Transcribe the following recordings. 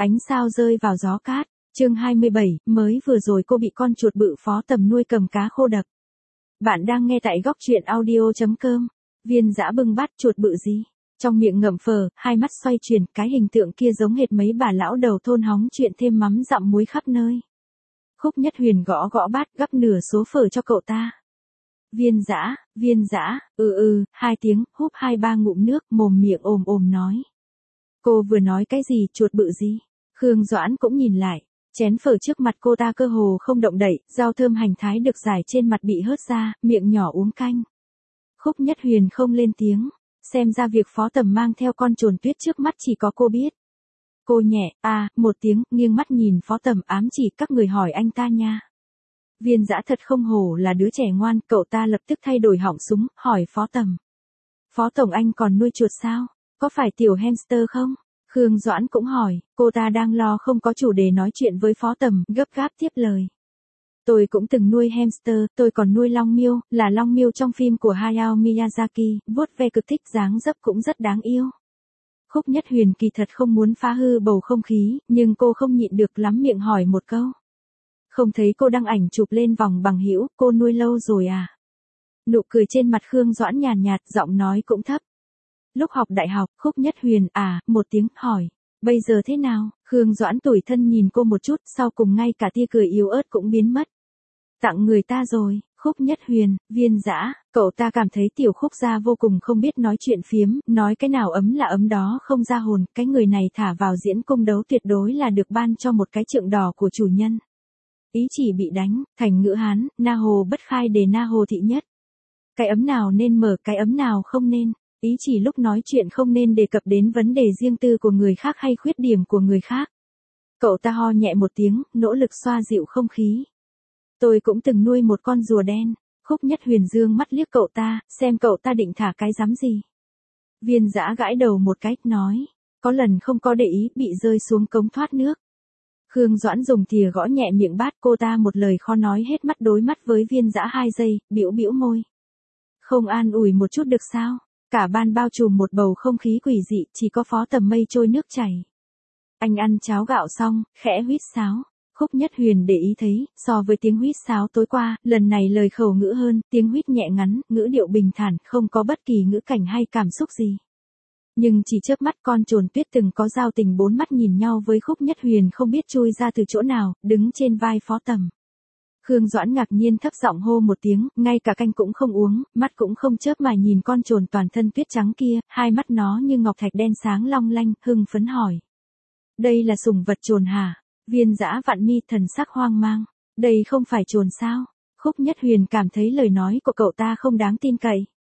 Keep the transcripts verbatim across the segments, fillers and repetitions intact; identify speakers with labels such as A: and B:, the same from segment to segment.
A: Ánh sao rơi vào gió cát, chương hai mươi bảy, mới vừa rồi cô bị con chuột bự Phó Tầm nuôi cầm cá khô đập. Bạn đang nghe tại góc truyện audio.com. Viên Dã bưng bát chuột bự gì? Trong miệng ngậm phờ, hai mắt xoay chuyển, cái hình tượng kia giống hệt mấy bà lão đầu thôn hóng chuyện thêm mắm dặm muối khắp nơi. Khúc Nhất Huyền gõ gõ bát gắp nửa số phở cho cậu ta. Viên Dã, Viên Dã, ừ ừ, hai tiếng, húp hai ba ngụm nước, mồm miệng ồm ồm nói. Cô vừa nói cái gì, chuột bự gì? Khương Doãn cũng nhìn lại, chén phở trước mặt cô ta cơ hồ không động đậy, rau thơm hành thái được rải trên mặt bị hớt ra, miệng nhỏ uống canh. Khúc Nhất Huyền không lên tiếng, xem ra việc Phó Tầm mang theo con trồn tuyết trước mắt chỉ có cô biết. Cô nhẹ, à, một tiếng, nghiêng mắt nhìn Phó Tầm ám chỉ các người hỏi anh ta nha. Viên Dã thật không hổ là đứa trẻ ngoan, cậu ta lập tức thay đổi họng súng, hỏi Phó Tầm. Phó Tổng anh còn nuôi chuột sao? Có phải tiểu hamster không? Khương Doãn cũng hỏi, cô ta đang lo không có chủ đề nói chuyện với Phó Tầm, gấp gáp tiếp lời. Tôi cũng từng nuôi hamster, tôi còn nuôi long miêu, là long miêu trong phim của Hayao Miyazaki, vuốt ve cực thích dáng dấp cũng rất đáng yêu. Khúc Nhất Huyền kỳ thật không muốn phá hư bầu không khí, nhưng cô không nhịn được lắm miệng hỏi một câu. Không thấy cô đăng ảnh chụp lên vòng bằng hữu, cô nuôi lâu rồi à? Nụ cười trên mặt Khương Doãn nhàn nhạt, giọng nói cũng thấp. Lúc học đại học, Khúc Nhất Huyền, à, một tiếng, hỏi. Bây giờ thế nào? Khương Doãn tủi thân nhìn cô một chút, sau cùng ngay cả tia cười yếu ớt cũng biến mất. Tặng người ta rồi, Khúc Nhất Huyền, Viên Dã, cậu ta cảm thấy tiểu Khúc gia vô cùng không biết nói chuyện phiếm, nói cái nào ấm là ấm đó không ra hồn, cái người này thả vào diễn cung đấu tuyệt đối là được ban cho một cái trượng đỏ của chủ nhân. Ý chỉ bị đánh, thành ngữ Hán, na hồ bất khai đề na hồ thị nhất. Cái ấm nào nên mở, cái ấm nào không nên. Ý chỉ lúc nói chuyện không nên đề cập đến vấn đề riêng tư của người khác hay khuyết điểm của người khác. Cậu ta ho nhẹ một tiếng, nỗ lực xoa dịu không khí. Tôi cũng từng nuôi một con rùa đen. Khúc Nhất Huyền dương mắt liếc cậu ta, xem cậu ta định thả cái rắm gì. Viên Dã gãi đầu một cái, nói. Có lần không có để ý, bị rơi xuống cống thoát nước. Khương Doãn dùng thìa gõ nhẹ miệng bát, cô ta một lời khó nói hết, mắt đối mắt với Viên Dã hai giây, bĩu bĩu môi. Không an ủi một chút được sao? Cả ban bao trùm một bầu không khí quỷ dị, chỉ có Phó Tầm mây trôi nước chảy. Anh ăn cháo gạo xong, khẽ huýt sáo. Khúc Nhất Huyền để ý thấy, so với tiếng huýt sáo tối qua, lần này lời khẩu ngữ hơn, tiếng huýt nhẹ ngắn, ngữ điệu bình thản, không có bất kỳ ngữ cảnh hay cảm xúc gì. Nhưng chỉ chớp mắt con trồn tuyết từng có giao tình bốn mắt nhìn nhau với Khúc Nhất Huyền không biết chui ra từ chỗ nào, đứng trên vai Phó Tầm. Khương Doãn ngạc nhiên thấp giọng hô một tiếng, ngay cả canh cũng không uống, mắt cũng không chớp mà nhìn con trồn toàn thân tuyết trắng kia, hai mắt nó như ngọc thạch đen sáng long lanh, hưng phấn hỏi. Đây là sủng vật trồn hả? Viên Dã vặn mi, thần sắc hoang mang. Đây không phải trồn sao? Khúc Nhất Huyền cảm thấy lời nói của cậu ta không đáng tin cậy.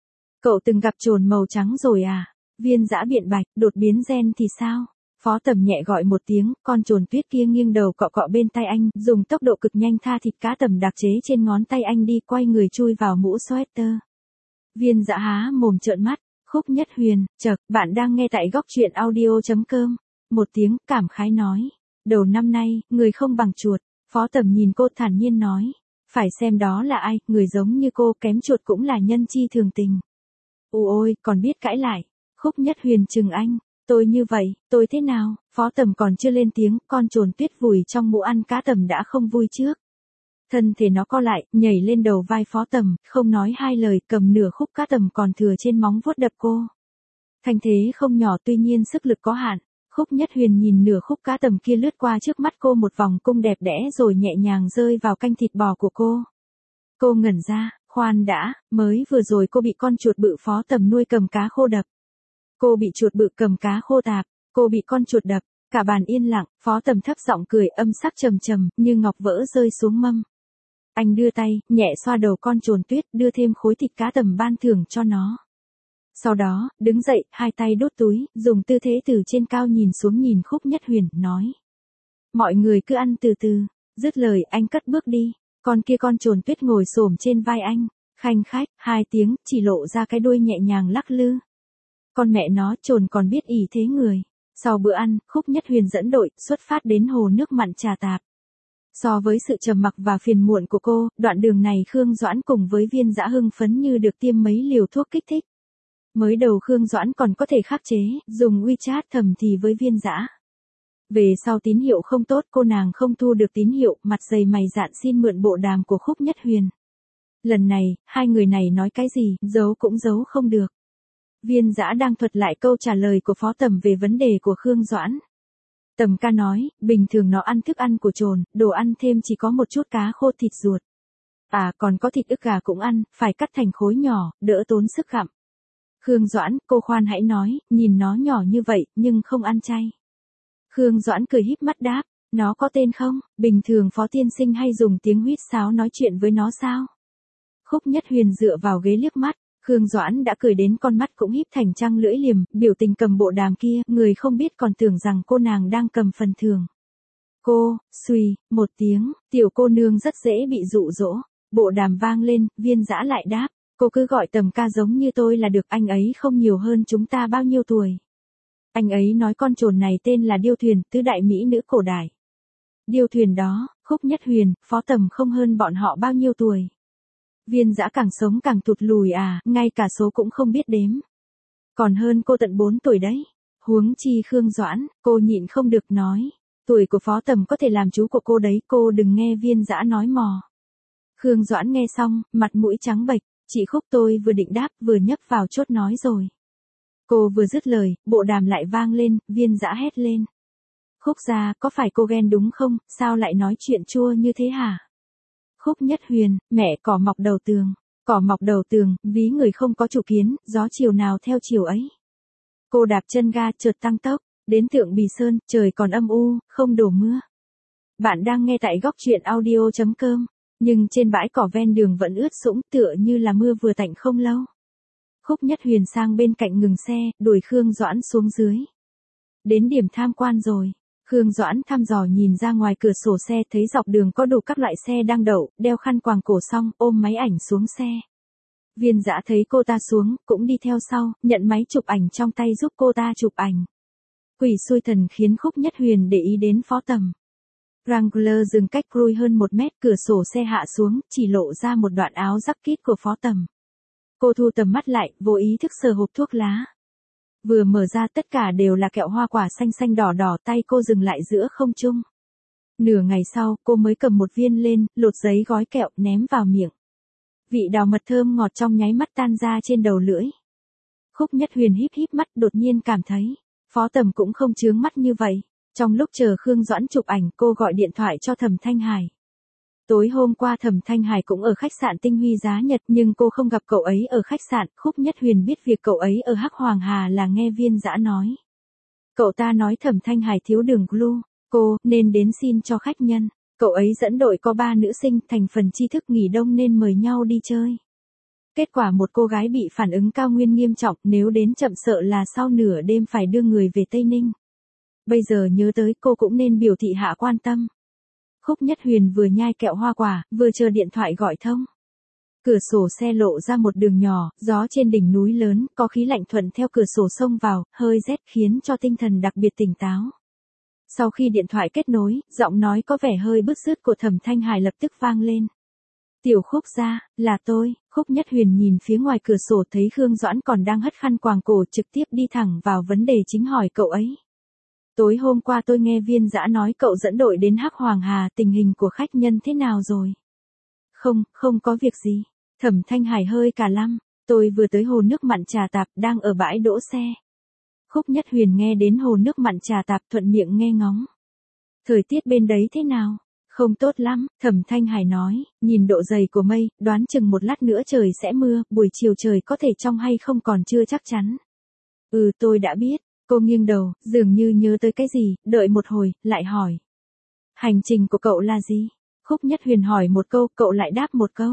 A: Cậu từng gặp trồn màu trắng rồi à? Viên Dã biện bạch, đột biến gen thì sao? Phó Tầm nhẹ gọi một tiếng, con trồn tuyết kia nghiêng đầu cọ cọ bên tay anh, dùng tốc độ cực nhanh tha thịt cá tầm đặc chế trên ngón tay anh đi, quay người chui vào mũ sweater. Viên Dã há mồm trợn mắt. Khúc Nhất Huyền, chậc, bạn đang nghe tại góc truyện audio.com. Một tiếng, cảm khái nói. Đầu năm nay, người không bằng chuột. Phó Tầm nhìn cô thản nhiên nói. Phải xem đó là ai, người giống như cô, kém chuột cũng là nhân chi thường tình. Ù ôi, còn biết cãi lại. Khúc Nhất Huyền chừng anh. Tôi như vậy, tôi thế nào? Phó Tầm còn chưa lên tiếng, con trồn tuyết vùi trong mũ ăn cá tầm đã không vui trước. Thân thể nó co lại, nhảy lên đầu vai Phó Tầm, không nói hai lời, cầm nửa khúc cá tầm còn thừa trên móng vuốt đập cô. Thành thế không nhỏ, tuy nhiên sức lực có hạn. Khúc Nhất Huyền nhìn nửa khúc cá tầm kia lướt qua trước mắt cô một vòng cung đẹp đẽ rồi nhẹ nhàng rơi vào canh thịt bò của cô. Cô ngẩn ra, khoan đã, mới vừa rồi cô bị con chuột bự Phó Tầm nuôi cầm cá khô đập. Cô bị chuột bự cầm cá khô tạp, cô bị con chuột đập, cả bàn yên lặng, Phó Tầm thấp giọng cười, âm sắc trầm trầm, như ngọc vỡ rơi xuống mâm. Anh đưa tay, nhẹ xoa đầu con trồn tuyết, đưa thêm khối thịt cá tầm ban thưởng cho nó. Sau đó, đứng dậy, hai tay đút túi, dùng tư thế từ trên cao nhìn xuống nhìn Khúc Nhất Huyền, nói. Mọi người cứ ăn từ từ, dứt lời anh cất bước đi, con kia con trồn tuyết ngồi xổm trên vai anh, khanh khách, hai tiếng, chỉ lộ ra cái đuôi nhẹ nhàng lắc lư. Con mẹ nó, trồn còn biết ỷ thế người. Sau bữa ăn, Khúc Nhất Huyền dẫn đội, xuất phát đến hồ nước mặn Trà Tạp. So với sự trầm mặc và phiền muộn của cô, đoạn đường này Khương Doãn cùng với Viên Dã hưng phấn như được tiêm mấy liều thuốc kích thích. Mới đầu Khương Doãn còn có thể khắc chế, dùng WeChat thầm thì với Viên Dã. Về sau tín hiệu không tốt, cô nàng không thu được tín hiệu, mặt dày mày dạn xin mượn bộ đàm của Khúc Nhất Huyền. Lần này, hai người này nói cái gì, giấu cũng giấu không được. Viên Dã đang thuật lại câu trả lời của Phó Tầm về vấn đề của Khương Doãn. Tầm ca nói, bình thường nó ăn thức ăn của trồn, đồ ăn thêm chỉ có một chút cá khô thịt ruột. À còn có thịt ức gà cũng ăn, phải cắt thành khối nhỏ, đỡ tốn sức gặm. Khương Doãn, cô khoan hãy nói, nhìn nó nhỏ như vậy, nhưng không ăn chay. Khương Doãn cười híp mắt đáp, nó có tên không, bình thường Phó tiên sinh hay dùng tiếng huýt sáo nói chuyện với nó sao? Khúc Nhất Huyền dựa vào ghế liếc mắt, Khương Doãn đã cười đến con mắt cũng híp thành trăng lưỡi liềm, biểu tình cầm bộ đàm kia, người không biết còn tưởng rằng cô nàng đang cầm phần thưởng. Cô, xùy, một tiếng, tiểu cô nương rất dễ bị dụ dỗ, bộ đàm vang lên, Viên Dã lại đáp, cô cứ gọi Tầm ca giống như tôi là được, anh ấy không nhiều hơn chúng ta bao nhiêu tuổi. Anh ấy nói con trồn này tên là Điêu Thuyền, tứ đại mỹ nữ cổ đại. Điêu Thuyền đó, Khúc Nhất Huyền, Phó Tầm không hơn bọn họ bao nhiêu tuổi. Viên Dã càng sống càng tụt lùi à, ngay cả số cũng không biết đếm. Còn hơn cô tận bốn tuổi đấy. Huống chi Khương Doãn, cô nhịn không được nói. Tuổi của Phó Tầm có thể làm chú của cô đấy, cô đừng nghe Viên Dã nói mò. Khương Doãn nghe xong, mặt mũi trắng bệch, chị Khúc tôi vừa định đáp vừa nhấp vào chốt nói rồi. Cô vừa dứt lời, bộ đàm lại vang lên, Viên Dã hét lên. Khúc gia, có phải cô ghen đúng không, sao lại nói chuyện chua như thế hả? Khúc Nhất Huyền, mẹ cỏ mọc đầu tường, cỏ mọc đầu tường, ví người không có chủ kiến, gió chiều nào theo chiều ấy. Cô đạp chân ga chợt tăng tốc, đến Thượng Bì Sơn, trời còn âm u, không đổ mưa. Bạn đang nghe tại góc truyện audio chấm com, nhưng trên bãi cỏ ven đường vẫn ướt sũng tựa như là mưa vừa tạnh không lâu. Khúc Nhất Huyền sang bên cạnh ngừng xe, đuổi Khương Doãn xuống dưới. Đến điểm tham quan rồi. Khương Doãn thăm dò nhìn ra ngoài cửa sổ xe, thấy dọc đường có đủ các loại xe đang đậu, đeo khăn quàng cổ xong, ôm máy ảnh xuống xe. Viên Dã thấy cô ta xuống, cũng đi theo sau, nhận máy chụp ảnh trong tay giúp cô ta chụp ảnh. Quỷ xui thần khiến Khúc Nhất Huyền để ý đến Phó Tầm. Wrangler dừng cách cruise hơn một mét, cửa sổ xe hạ xuống, chỉ lộ ra một đoạn áo jacket của Phó Tầm. Cô thu tầm mắt lại, vô ý thức sờ hộp thuốc lá. Vừa mở ra tất cả đều là kẹo hoa quả xanh xanh đỏ đỏ, tay cô dừng lại giữa không trung. Nửa ngày sau, cô mới cầm một viên lên, lột giấy gói kẹo, ném vào miệng. Vị đào mật thơm ngọt trong nháy mắt tan ra trên đầu lưỡi. Khúc Nhất Huyền híp híp mắt, đột nhiên cảm thấy, Phó Tầm cũng không chướng mắt như vậy. Trong lúc chờ Khương Doãn chụp ảnh, cô gọi điện thoại cho Thẩm Thanh Hải. Tối hôm qua Thẩm Thanh Hải cũng ở khách sạn Tinh Huy Giá Nhật, nhưng cô không gặp cậu ấy ở khách sạn. Khúc Nhất Huyền biết việc cậu ấy ở Hắc Hoàng Hà là nghe Viên Dã nói. Cậu ta nói Thẩm Thanh Hải thiếu đường glue, cô nên đến xin cho khách nhân. Cậu ấy dẫn đội có ba nữ sinh, thành phần tri thức nghỉ đông nên mời nhau đi chơi. Kết quả một cô gái bị phản ứng cao nguyên nghiêm trọng, nếu đến chậm sợ là sau nửa đêm phải đưa người về Tây Ninh. Bây giờ nhớ tới cô cũng nên biểu thị hạ quan tâm. Khúc Nhất Huyền vừa nhai kẹo hoa quả, vừa chờ điện thoại gọi thông. Cửa sổ xe lộ ra một đường nhỏ, gió trên đỉnh núi lớn, có khí lạnh thuận theo cửa sổ xông vào, hơi rét khiến cho tinh thần đặc biệt tỉnh táo. Sau khi điện thoại kết nối, giọng nói có vẻ hơi bứt rứt của Thẩm Thanh Hải lập tức vang lên. Tiểu Khúc gia, là tôi. Khúc Nhất Huyền nhìn phía ngoài cửa sổ thấy Khương Doãn còn đang hất khăn quàng cổ, trực tiếp đi thẳng vào vấn đề chính hỏi cậu ấy. Tối hôm qua tôi nghe Viên Dã nói cậu dẫn đội đến Hắc Hoàng Hà, tình hình của khách nhân thế nào rồi? Không, không có việc gì. Thẩm Thanh Hải hơi cả lăm, tôi vừa tới hồ nước mặn Trà Tạp, đang ở bãi đỗ xe. Khúc Nhất Huyền nghe đến hồ nước mặn Trà Tạp thuận miệng nghe ngóng. Thời tiết bên đấy thế nào? Không tốt lắm, Thẩm Thanh Hải nói, nhìn độ dày của mây, đoán chừng một lát nữa trời sẽ mưa, buổi chiều trời có thể trong hay không còn chưa chắc chắn. Ừ, tôi đã biết. Cô nghiêng đầu, dường như nhớ tới cái gì, đợi một hồi, lại hỏi. Hành trình của cậu là gì? Khúc Nhất Huyền hỏi một câu, cậu lại đáp một câu.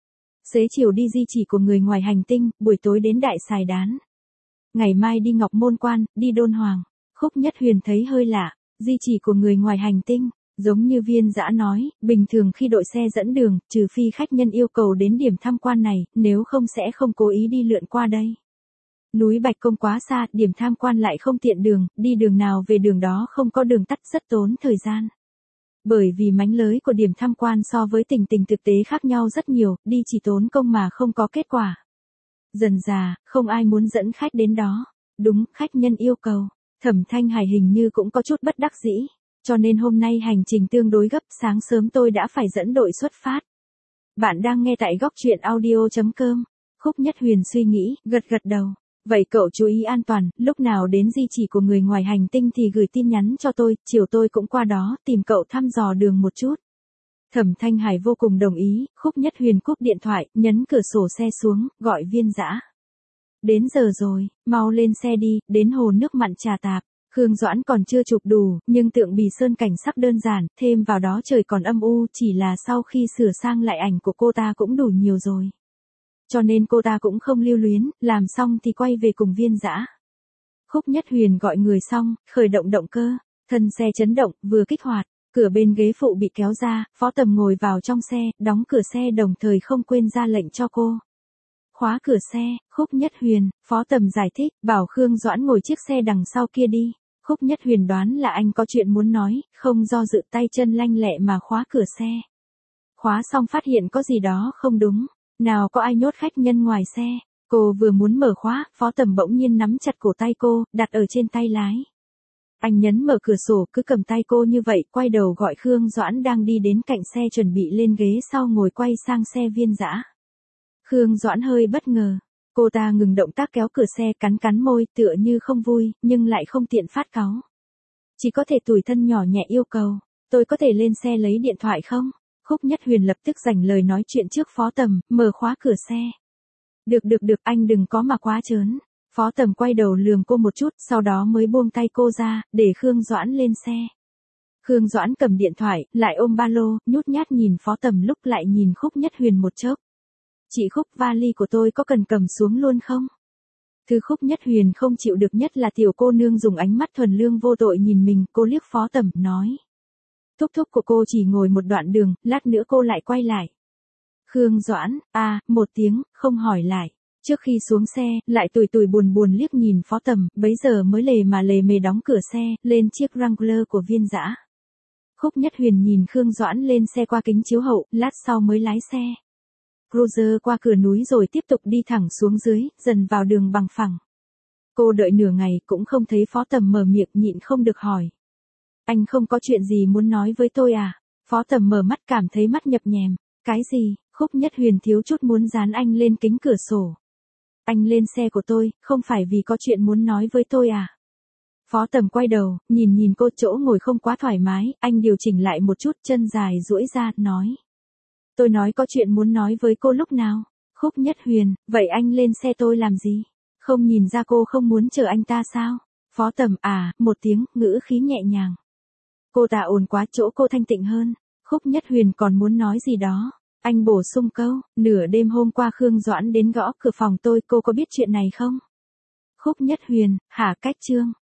A: Xế chiều đi di chỉ của người ngoài hành tinh, buổi tối đến Đại Sài Đán. Ngày mai đi Ngọc Môn Quan, đi Đôn Hoàng. Khúc Nhất Huyền thấy hơi lạ, di chỉ của người ngoài hành tinh. Giống như Viên Dã nói, bình thường khi đội xe dẫn đường, trừ phi khách nhân yêu cầu đến điểm tham quan này, nếu không sẽ không cố ý đi lượn qua đây. Núi Bạch Công quá xa, điểm tham quan lại không tiện đường, đi đường nào về đường đó không có đường tắt rất tốn thời gian. Bởi vì mánh lới của điểm tham quan so với tình tình thực tế khác nhau rất nhiều, đi chỉ tốn công mà không có kết quả. Dần dà, không ai muốn dẫn khách đến đó. Đúng, khách nhân yêu cầu. Thẩm Thanh Hải hình như cũng có chút bất đắc dĩ, cho nên hôm nay hành trình tương đối gấp, sáng sớm tôi đã phải dẫn đội xuất phát. Bạn đang nghe tại góc truyện audio.com. Khúc Nhất Huyền suy nghĩ, gật gật đầu. Vậy cậu chú ý an toàn, lúc nào đến di chỉ của người ngoài hành tinh thì gửi tin nhắn cho tôi, chiều tôi cũng qua đó tìm cậu thăm dò đường một chút. Thẩm Thanh Hải vô cùng đồng ý, Khúc Nhất Huyền cúp điện thoại, nhấn cửa sổ xe xuống, gọi Viên Dã. Đến giờ rồi, mau lên xe đi, đến hồ nước mặn Trà Tạp. Khương Doãn còn chưa chụp đủ, nhưng tượng Bì Sơn cảnh sắc đơn giản, thêm vào đó trời còn âm u, chỉ là sau khi sửa sang lại ảnh của cô ta cũng đủ nhiều rồi. Cho nên cô ta cũng không lưu luyến, làm xong thì quay về cùng Viên Dã. Khúc Nhất Huyền gọi người xong, khởi động động cơ, thân xe chấn động, vừa kích hoạt, cửa bên ghế phụ bị kéo ra, Phó Tầm ngồi vào trong xe, đóng cửa xe đồng thời không quên ra lệnh cho cô. Khóa cửa xe, Khúc Nhất Huyền, Phó Tầm giải thích, bảo Khương Doãn ngồi chiếc xe đằng sau kia đi. Khúc Nhất Huyền đoán là anh có chuyện muốn nói, không do dự tay chân lanh lẹ mà khóa cửa xe. Khóa xong phát hiện có gì đó không đúng, nào có ai nhốt khách nhân ngoài xe. Cô vừa muốn mở khóa, Phó Tầm bỗng nhiên nắm chặt cổ tay cô, đặt ở trên tay lái. Anh nhấn mở cửa sổ, cứ cầm tay cô như vậy, quay đầu gọi Khương Doãn đang đi đến cạnh xe chuẩn bị lên ghế sau ngồi quay sang xe Viên Dã. Khương Doãn hơi bất ngờ. Cô ta ngừng động tác kéo cửa xe, cắn cắn môi, tựa như không vui, nhưng lại không tiện phát cáu. Chỉ có thể tủi thân nhỏ nhẹ yêu cầu, tôi có thể lên xe lấy điện thoại không? Khúc Nhất Huyền lập tức dành lời nói chuyện trước Phó Tầm, mở khóa cửa xe. Được được được, anh đừng có mà quá trớn. Phó Tầm quay đầu lườm cô một chút, sau đó mới buông tay cô ra, để Khương Doãn lên xe. Khương Doãn cầm điện thoại, lại ôm ba lô, nhút nhát nhìn Phó Tầm lúc lại nhìn Khúc Nhất Huyền một chốc. Chị Khúc, vali của tôi có cần cầm xuống luôn không? Thứ Khúc Nhất Huyền không chịu được nhất là tiểu cô nương dùng ánh mắt thuần lương vô tội nhìn mình, cô liếc Phó Tầm, nói. Thúc thúc của cô chỉ ngồi một đoạn đường, lát nữa cô lại quay lại. Khương Doãn, à, một tiếng, không hỏi lại. Trước khi xuống xe, lại tủi tủi buồn buồn liếc nhìn Phó Tầm, bấy giờ mới lề mà lề mề đóng cửa xe, lên chiếc Wrangler của Viên Dã. Khúc Nhất Huyền nhìn Khương Doãn lên xe qua kính chiếu hậu, lát sau mới lái xe Cruiser qua cửa núi rồi tiếp tục đi thẳng xuống dưới, dần vào đường bằng phẳng. Cô đợi nửa ngày cũng không thấy Phó Tầm mở miệng, nhịn không được hỏi. Anh không có chuyện gì muốn nói với tôi à? Phó Tầm mở mắt cảm thấy mắt nhập nhèm. Cái gì? Khúc Nhất Huyền thiếu chút muốn dán anh lên kính cửa sổ. Anh lên xe của tôi, không phải vì có chuyện muốn nói với tôi à? Phó Tầm quay đầu, nhìn nhìn cô, chỗ ngồi không quá thoải mái, anh điều chỉnh lại một chút, chân dài duỗi ra, nói. Tôi nói có chuyện muốn nói với cô lúc nào? Khúc Nhất Huyền, vậy anh lên xe tôi làm gì? Không nhìn ra cô không muốn chờ anh ta sao? Phó Tầm, à, một tiếng, ngữ khí nhẹ nhàng. Cô ta ồn quá, chỗ cô thanh tịnh hơn. Khúc Nhất Huyền còn muốn nói gì đó. Anh bổ sung câu, nửa đêm hôm qua Khương Doãn đến gõ cửa phòng tôi, cô có biết chuyện này không? Khúc Nhất Huyền, hả, cách chương.